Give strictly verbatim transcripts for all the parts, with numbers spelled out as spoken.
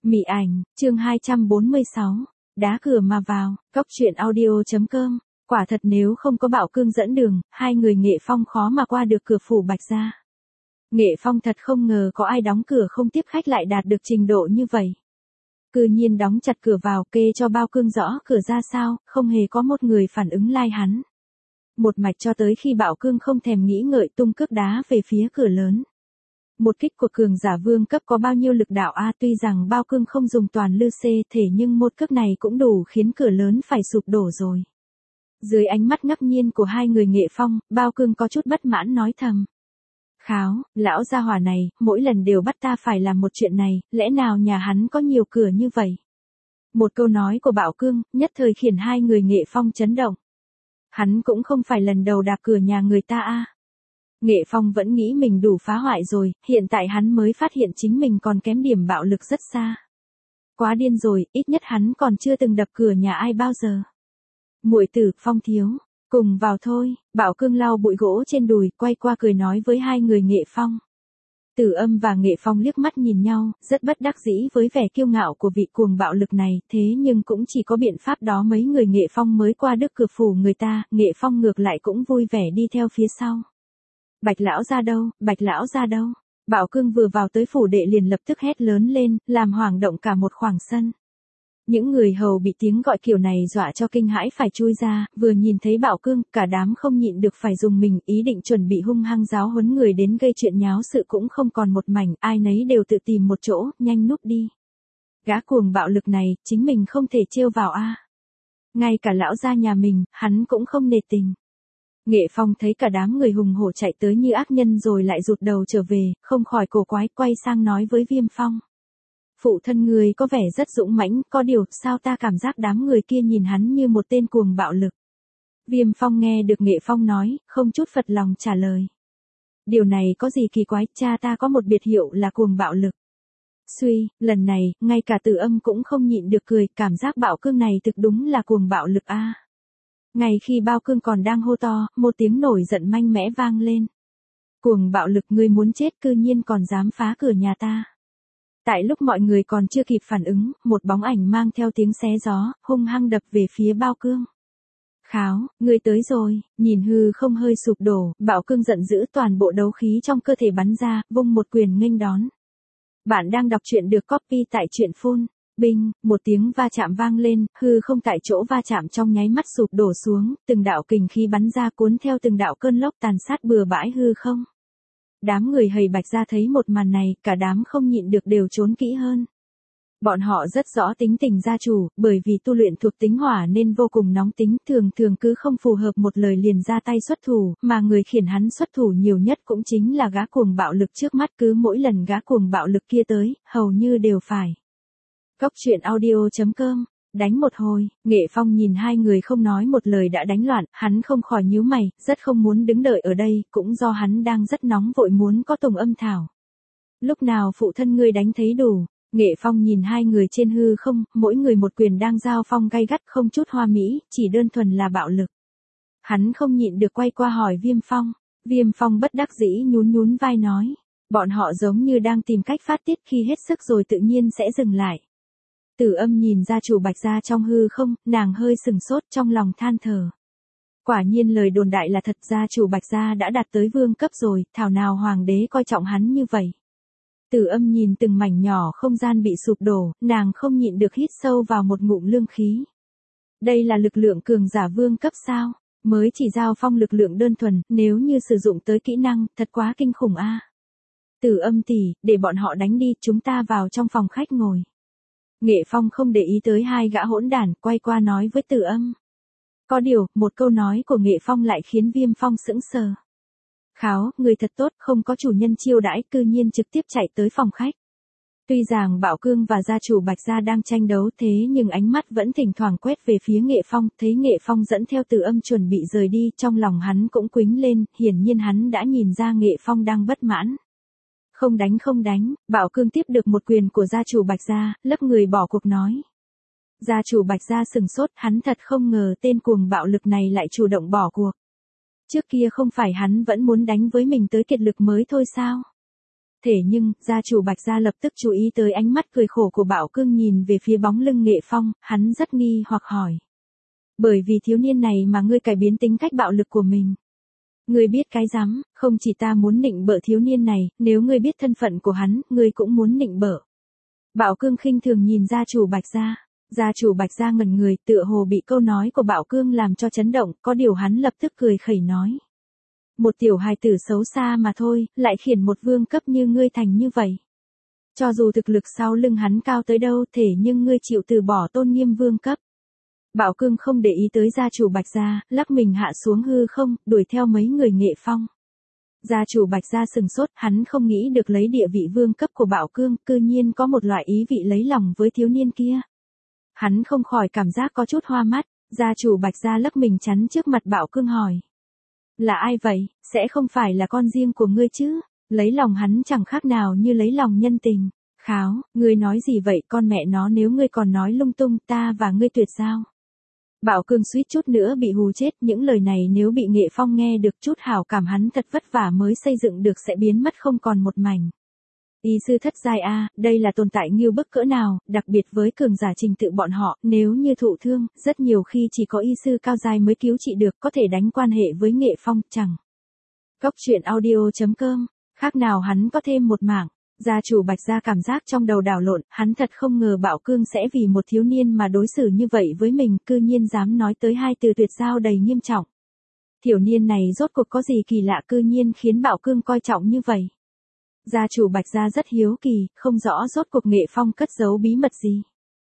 Mị ảnh, chương hai trăm bốn mươi sáu, đá cửa mà vào, cốc truyện audio.com, quả thật nếu không có Bảo Cương dẫn đường, hai người Nghệ Phong khó mà qua được cửa phủ Bạch gia. Nghệ Phong thật không ngờ có ai đóng cửa không tiếp khách lại đạt được trình độ như vậy. Cư nhiên đóng chặt cửa vào kê cho Bao Cương rõ cửa ra sao, không hề có một người phản ứng lai like hắn. Một mạch cho tới khi Bảo Cương không thèm nghĩ ngợi tung cước đá về phía cửa lớn. Một kích của cường giả vương cấp có bao nhiêu lực đạo a, tuy rằng Bao Cương không dùng toàn lư xê thể nhưng một cước này cũng đủ khiến cửa lớn phải sụp đổ rồi. Dưới ánh mắt ngắp nhiên của hai người Nghệ Phong, Bao Cương có chút bất mãn nói thầm. Kháo, lão gia hỏa này, mỗi lần đều bắt ta phải làm một chuyện này, lẽ nào nhà hắn có nhiều cửa như vậy? Một câu nói của Bảo Cương, nhất thời khiến hai người Nghệ Phong chấn động. Hắn cũng không phải lần đầu đạp cửa nhà người ta a. Nghệ Phong vẫn nghĩ mình đủ phá hoại rồi, hiện tại hắn mới phát hiện chính mình còn kém điểm bạo lực rất xa. Quá điên rồi, ít nhất hắn còn chưa từng đập cửa nhà ai bao giờ. Muội tử, Phong thiếu, cùng vào thôi. Bảo Cương lau bụi gỗ trên đùi, quay qua cười nói với hai người Nghệ Phong. Tử Âm và Nghệ Phong liếc mắt nhìn nhau, rất bất đắc dĩ với vẻ kiêu ngạo của vị cuồng bạo lực này, thế nhưng cũng chỉ có biện pháp đó mấy người Nghệ Phong mới qua được cửa phủ người ta, Nghệ Phong ngược lại cũng vui vẻ đi theo phía sau. Bạch lão ra đâu, Bạch lão ra đâu? Bảo Cương vừa vào tới phủ đệ liền lập tức hét lớn lên, làm hoảng động cả một khoảng sân. Những người hầu bị tiếng gọi kiểu này dọa cho kinh hãi phải chui ra, vừa nhìn thấy Bảo Cương, cả đám không nhịn được phải dùng mình, ý định chuẩn bị hung hăng giáo huấn người đến gây chuyện nháo sự cũng không còn một mảnh, ai nấy đều tự tìm một chỗ, nhanh núp đi. Gã cuồng bạo lực này, chính mình không thể trêu vào a. Ngay cả lão gia nhà mình, hắn cũng không nề tình. Nghệ Phong thấy cả đám người hùng hổ chạy tới như ác nhân rồi lại rụt đầu trở về, không khỏi cổ quái, quay sang nói với Viêm Phong. Phụ thân người có vẻ rất dũng mãnh, có điều, sao ta cảm giác đám người kia nhìn hắn như một tên cuồng bạo lực. Viêm Phong nghe được Nghệ Phong nói, không chút phật lòng trả lời. Điều này có gì kỳ quái, cha ta có một biệt hiệu là cuồng bạo lực. Suy, lần này, ngay cả Tử Âm cũng không nhịn được cười, cảm giác Bảo Cương này thực đúng là cuồng bạo lực a. Ngay khi Bao Cương còn đang hô to, một tiếng nổi giận manh mẽ vang lên. Cuồng bạo lực, ngươi muốn chết, cư nhiên còn dám phá cửa nhà ta. Tại lúc mọi người còn chưa kịp phản ứng, một bóng ảnh mang theo tiếng xé gió, hung hăng đập về phía Bao Cương. Kháo, ngươi tới rồi, nhìn hư không hơi sụp đổ, Bảo Cương giận dữ, toàn bộ đấu khí trong cơ thể bắn ra, vung một quyền nghênh đón. Bạn đang đọc truyện được copy tại truyện phun. Binh, một tiếng va chạm vang lên, hư không tại chỗ va chạm trong nháy mắt sụp đổ xuống, từng đạo kình khí bắn ra cuốn theo từng đạo cơn lốc tàn sát bừa bãi hư không. Đám người hầy Bạch gia thấy một màn này, cả đám không nhịn được đều trốn kỹ hơn. Bọn họ rất rõ tính tình gia chủ, bởi vì tu luyện thuộc tính hỏa nên vô cùng nóng tính, thường thường cứ không phù hợp một lời liền ra tay xuất thủ, mà người khiển hắn xuất thủ nhiều nhất cũng chính là gã cuồng bạo lực trước mắt, cứ mỗi lần gã cuồng bạo lực kia tới, hầu như đều phải. Cốc truyện audio.com, đánh một hồi, Nghệ Phong nhìn hai người không nói một lời đã đánh loạn, hắn không khỏi nhíu mày, rất không muốn đứng đợi ở đây, cũng do hắn đang rất nóng vội muốn có Tùng Âm thảo. Lúc nào phụ thân ngươi đánh thấy đủ, Nghệ Phong nhìn hai người trên hư không, mỗi người một quyền đang giao phong gay gắt không chút hoa mỹ, chỉ đơn thuần là bạo lực. Hắn không nhịn được quay qua hỏi Viêm Phong, Viêm Phong bất đắc dĩ nhún nhún vai nói, bọn họ giống như đang tìm cách phát tiết khi hết sức rồi tự nhiên sẽ dừng lại. Tử Âm nhìn gia chủ Bạch gia trong hư không, nàng hơi sừng sốt trong lòng than thở. Quả nhiên lời đồn đại là thật, gia chủ Bạch gia đã đạt tới vương cấp rồi, thảo nào hoàng đế coi trọng hắn như vậy. Tử Âm nhìn từng mảnh nhỏ không gian bị sụp đổ, nàng không nhịn được hít sâu vào một ngụm lương khí. Đây là lực lượng cường giả vương cấp sao? Mới chỉ giao phong lực lượng đơn thuần, nếu như sử dụng tới kỹ năng, thật quá kinh khủng a. À. Tử Âm tỷ, để bọn họ đánh đi, chúng ta vào trong phòng khách ngồi. Nghệ Phong không để ý tới hai gã hỗn đản, quay qua nói với Tử Âm. Có điều, một câu nói của Nghệ Phong lại khiến Viêm Phong sững sờ. Kháo, người thật tốt, không có chủ nhân chiêu đãi, cư nhiên trực tiếp chạy tới phòng khách. Tuy rằng Bảo Cương và gia chủ Bạch gia đang tranh đấu thế nhưng ánh mắt vẫn thỉnh thoảng quét về phía Nghệ Phong, thấy Nghệ Phong dẫn theo Tử Âm chuẩn bị rời đi, trong lòng hắn cũng quĩnh lên, hiển nhiên hắn đã nhìn ra Nghệ Phong đang bất mãn. Không đánh không đánh, Bảo Cương tiếp được một quyền của gia chủ Bạch gia, lấp người bỏ cuộc nói. Gia chủ Bạch gia sừng sốt, hắn thật không ngờ tên cuồng bạo lực này lại chủ động bỏ cuộc. Trước kia không phải hắn vẫn muốn đánh với mình tới kiệt lực mới thôi sao? Thế nhưng, gia chủ Bạch gia lập tức chú ý tới ánh mắt cười khổ của Bảo Cương nhìn về phía bóng lưng Nghệ Phong, hắn rất nghi hoặc hỏi. Bởi vì thiếu niên này mà ngươi cải biến tính cách bạo lực của mình. Ngươi biết cái rắm, không chỉ ta muốn nịnh bợ thiếu niên này, nếu ngươi biết thân phận của hắn, ngươi cũng muốn nịnh bợ. Bảo Cương khinh thường nhìn gia chủ Bạch gia. Gia chủ Bạch gia ngẩn người, tựa hồ bị câu nói của Bảo Cương làm cho chấn động, có điều hắn lập tức cười khẩy nói. Một tiểu hài tử xấu xa mà thôi, lại khiển một vương cấp như ngươi thành như vậy. Cho dù thực lực sau lưng hắn cao tới đâu thể nhưng ngươi chịu từ bỏ tôn nghiêm vương cấp. Bảo Cương không để ý tới gia chủ Bạch gia, lắc mình hạ xuống hư không, đuổi theo mấy người Nghệ Phong. Gia chủ Bạch gia sừng sốt, hắn không nghĩ được lấy địa vị vương cấp của Bảo Cương, cư nhiên có một loại ý vị lấy lòng với thiếu niên kia. Hắn không khỏi cảm giác có chút hoa mắt, gia chủ Bạch gia lắc mình chắn trước mặt Bảo Cương hỏi. Là ai vậy, sẽ không phải là con riêng của ngươi chứ, lấy lòng hắn chẳng khác nào như lấy lòng nhân tình. Kháo, ngươi nói gì vậy con mẹ nó, nếu ngươi còn nói lung tung ta và ngươi tuyệt giao. Bảo Cương suýt chút nữa bị hù chết, những lời này nếu bị Nghệ Phong nghe được chút hảo cảm hắn thật vất vả mới xây dựng được sẽ biến mất không còn một mảnh. Y sư thất giai a, đây là tồn tại nghiêu bức cỡ nào, đặc biệt với cường giả trình tự bọn họ, nếu như thụ thương, rất nhiều khi chỉ có y sư cao giai mới cứu trị được, có thể đánh quan hệ với Nghệ Phong, chẳng. Cốc truyện audio chấm com, khác nào hắn có thêm một mạng. Gia chủ Bạch gia cảm giác trong đầu đảo lộn, hắn thật không ngờ Bảo Cương sẽ vì một thiếu niên mà đối xử như vậy với mình, cư nhiên dám nói tới hai từ tuyệt giao đầy nghiêm trọng. Thiếu niên này rốt cuộc có gì kỳ lạ cư nhiên khiến Bảo Cương coi trọng như vậy. Gia chủ Bạch gia rất hiếu kỳ, không rõ rốt cuộc Nghệ Phong cất giấu bí mật gì.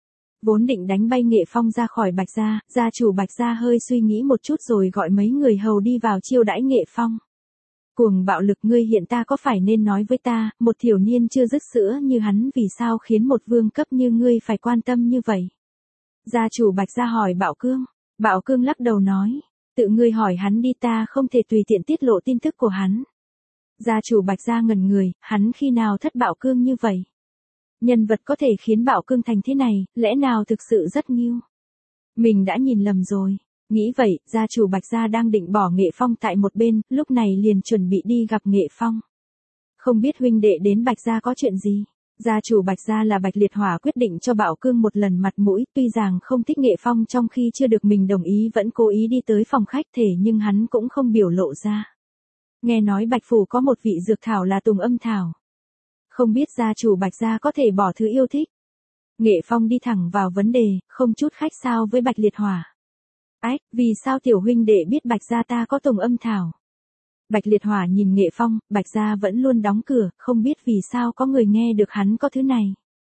Vốn định đánh bay Nghệ Phong ra khỏi Bạch gia, gia chủ Bạch gia hơi suy nghĩ một chút rồi gọi mấy người hầu đi vào chiêu đãi Nghệ Phong. Cuồng bạo lực, ngươi hiện ta có phải nên nói với ta, một thiểu niên chưa dứt sữa như hắn vì sao khiến một vương cấp như ngươi phải quan tâm như vậy? Gia chủ Bạch gia hỏi Bảo Cương. Bảo Cương lắc đầu nói, tự ngươi hỏi hắn đi, ta không thể tùy tiện tiết lộ tin tức của hắn. Gia chủ Bạch gia ngẩn người, hắn khi nào thất Bảo Cương như vậy? Nhân vật có thể khiến Bảo Cương thành thế này, lẽ nào thực sự rất nghiêu? Mình đã nhìn lầm rồi. Nghĩ vậy, gia chủ Bạch gia đang định bỏ Nghệ Phong tại một bên, lúc này liền chuẩn bị đi gặp Nghệ Phong. Không biết huynh đệ đến Bạch gia có chuyện gì? Gia chủ Bạch gia là Bạch Liệt Hỏa quyết định cho Bảo Cương một lần mặt mũi, tuy rằng không thích Nghệ Phong trong khi chưa được mình đồng ý vẫn cố ý đi tới phòng khách thể nhưng hắn cũng không biểu lộ ra. Nghe nói Bạch phủ có một vị dược thảo là Tùng Âm thảo. Không biết gia chủ Bạch gia có thể bỏ thứ yêu thích. Nghệ Phong đi thẳng vào vấn đề, không chút khách sáo với Bạch Liệt Hỏa. Ách, vì sao tiểu huynh đệ biết Bạch gia ta có Tùng Âm thảo? Bạch Liệt Hỏa nhìn Nghệ Phong, Bạch gia vẫn luôn đóng cửa, không biết vì sao có người nghe được hắn có thứ này.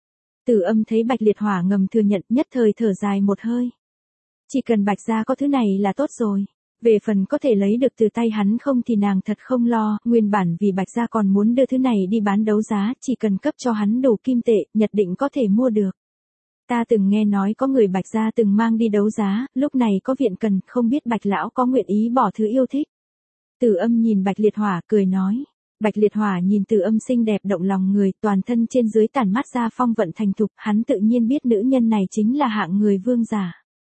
Tử Âm thấy Bạch Liệt Hỏa ngầm thừa nhận, nhất thời thở dài một hơi. Chỉ cần Bạch gia có thứ này là tốt rồi. Về phần có thể lấy được từ tay hắn không thì nàng thật không lo, nguyên bản vì Bạch gia còn muốn đưa thứ này đi bán đấu giá, chỉ cần cấp cho hắn đủ kim tệ, nhất định có thể mua được. Ta từng nghe nói có người Bạch gia từng mang đi đấu giá, lúc này có viện cần, không biết Bạch lão có nguyện ý bỏ thứ yêu thích. Tử Âm nhìn Bạch Liệt Hỏa cười nói. Bạch Liệt Hỏa nhìn Tử Âm xinh đẹp động lòng người, toàn thân trên dưới tản mát ra phong vận thành thục, hắn tự nhiên biết nữ nhân này chính là hạng người vương giả.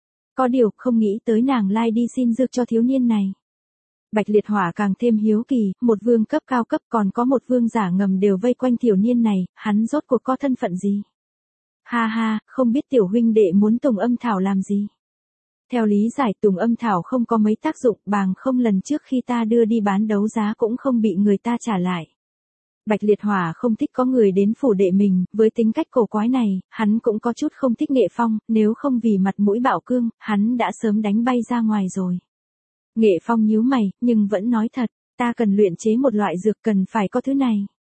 Có điều, không nghĩ tới nàng lai đi xin dược cho thiếu niên này. Bạch Liệt Hỏa càng thêm hiếu kỳ, một vương cấp cao cấp còn có một vương giả ngầm đều vây quanh thiếu niên này, hắn rốt cuộc có thân phận gì? Ha ha, không biết tiểu huynh đệ muốn Tùng Âm thảo làm gì? Theo lý giải Tùng Âm thảo không có mấy tác dụng, bằng không lần trước khi ta đưa đi bán đấu giá cũng không bị người ta trả lại. Bạch Liệt Hỏa không thích có người đến phủ đệ mình, với tính cách cổ quái này, hắn cũng có chút không thích Nghệ Phong, nếu không vì mặt mũi Bảo Cương, hắn đã sớm đánh bay ra ngoài rồi. Nghệ Phong nhíu mày, nhưng vẫn nói thật, ta cần luyện chế một loại dược cần phải có thứ này.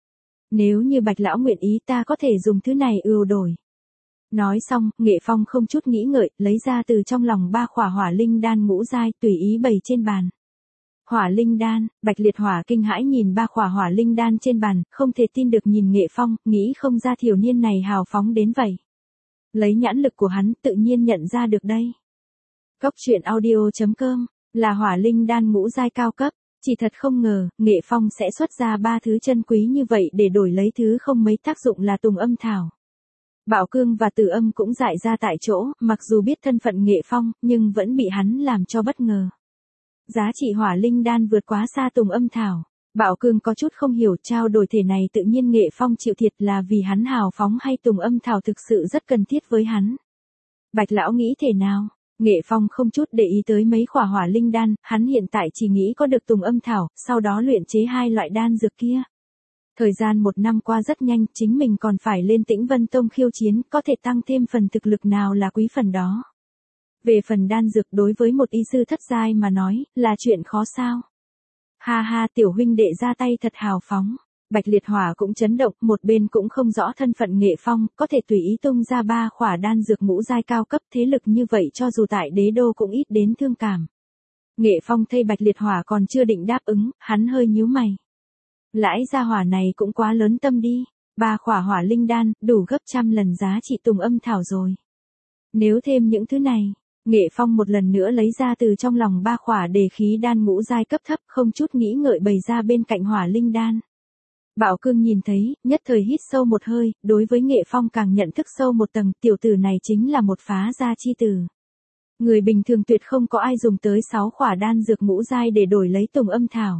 Nếu như Bạch lão nguyện ý ta có thể dùng thứ này ưu đổi. Nói xong, Nghệ Phong không chút nghĩ ngợi, lấy ra từ trong lòng ba khỏa hỏa linh đan ngũ giai tùy ý bày trên bàn. Hỏa linh đan, Bạch Liệt Hỏa kinh hãi nhìn ba khỏa hỏa linh đan trên bàn, không thể tin được nhìn Nghệ Phong, nghĩ không ra thiếu niên này hào phóng đến vậy. Lấy nhãn lực của hắn tự nhiên nhận ra được đây. Cốc truyện audio chấm com, là hỏa linh đan ngũ giai cao cấp, chỉ thật không ngờ, Nghệ Phong sẽ xuất ra ba thứ chân quý như vậy để đổi lấy thứ không mấy tác dụng là Tùng Âm thảo. Bảo Cương và Tử Âm cũng dại ra tại chỗ, mặc dù biết thân phận Nghệ Phong, nhưng vẫn bị hắn làm cho bất ngờ. Giá trị hỏa linh đan vượt quá xa Tùng Âm thảo. Bảo Cương có chút không hiểu trao đổi thể này tự nhiên Nghệ Phong chịu thiệt là vì hắn hào phóng hay Tùng Âm Thảo thực sự rất cần thiết với hắn. Bạch lão nghĩ thế nào? Nghệ Phong không chút để ý tới mấy khỏa hỏa linh đan, hắn hiện tại chỉ nghĩ có được Tùng Âm Thảo, sau đó luyện chế hai loại đan dược kia. Thời gian một năm qua rất nhanh, chính mình còn phải lên Tĩnh Vân Tông khiêu chiến, có thể tăng thêm phần thực lực nào là quý phần đó. Về phần đan dược đối với một y sư thất giai mà nói, là chuyện khó sao. Ha ha, tiểu huynh đệ ra tay thật hào phóng. Bạch Liệt Hỏa cũng chấn động, một bên cũng không rõ thân phận Nghệ Phong, có thể tùy ý tung ra ba khỏa đan dược ngũ giai cao cấp, thế lực như vậy cho dù tại đế đô cũng ít đến thương cảm. Nghệ Phong thấy Bạch Liệt Hỏa còn chưa định đáp ứng, hắn hơi nhíu mày. Lãi gia hỏa này cũng quá lớn tâm đi, ba khỏa hỏa linh đan, đủ gấp trăm lần giá trị Tùng Âm Thảo rồi. Nếu thêm những thứ này, Nghệ Phong một lần nữa lấy ra từ trong lòng ba khỏa đề khí đan ngũ giai cấp thấp, không chút nghĩ ngợi bày ra bên cạnh hỏa linh đan. Bảo Cương nhìn thấy, nhất thời hít sâu một hơi, đối với Nghệ Phong càng nhận thức sâu một tầng, tiểu tử này chính là một phá gia chi tử. Người bình thường tuyệt không có ai dùng tới sáu khỏa đan dược ngũ giai để đổi lấy Tùng Âm Thảo.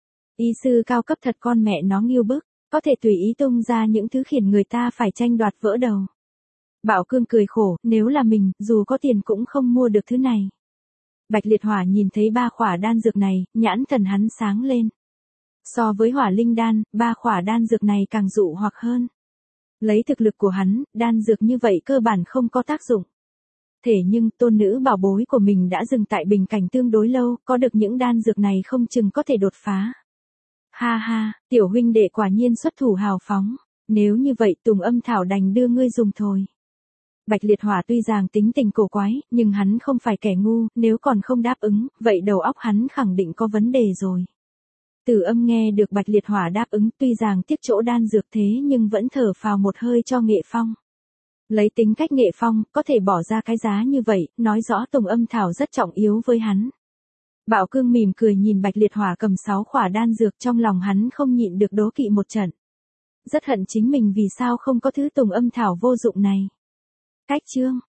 Y sư cao cấp thật con mẹ nó nghiêu bức, có thể tùy ý tung ra những thứ khiến người ta phải tranh đoạt vỡ đầu. Bảo Cương cười khổ, nếu là mình, dù có tiền cũng không mua được thứ này. Bạch Liệt Hỏa nhìn thấy ba khỏa đan dược này, nhãn thần hắn sáng lên. So với hỏa linh đan, ba khỏa đan dược này càng dụ hoặc hơn. Lấy thực lực của hắn, đan dược như vậy cơ bản không có tác dụng. Thế nhưng, tôn nữ bảo bối của mình đã dừng tại bình cảnh tương đối lâu, có được những đan dược này không chừng có thể đột phá. Ha ha, tiểu huynh đệ quả nhiên xuất thủ hào phóng. Nếu như vậy Tùng Âm Thảo đành đưa ngươi dùng thôi. Bạch Liệt Hỏa tuy rằng tính tình cổ quái, nhưng hắn không phải kẻ ngu, nếu còn không đáp ứng, vậy đầu óc hắn khẳng định có vấn đề rồi. Tử Âm nghe được Bạch Liệt Hỏa đáp ứng, tuy rằng tiếc chỗ đan dược thế nhưng vẫn thở phào một hơi cho Nghệ Phong. Lấy tính cách Nghệ Phong, có thể bỏ ra cái giá như vậy, nói rõ Tùng Âm Thảo rất trọng yếu với hắn. Bảo Cương mỉm cười nhìn Bạch Liệt Hỏa cầm sáu khỏa đan dược, trong lòng hắn không nhịn được đố kỵ một trận. Rất hận chính mình vì sao không có thứ Tùng Âm Thảo vô dụng này. Cách chương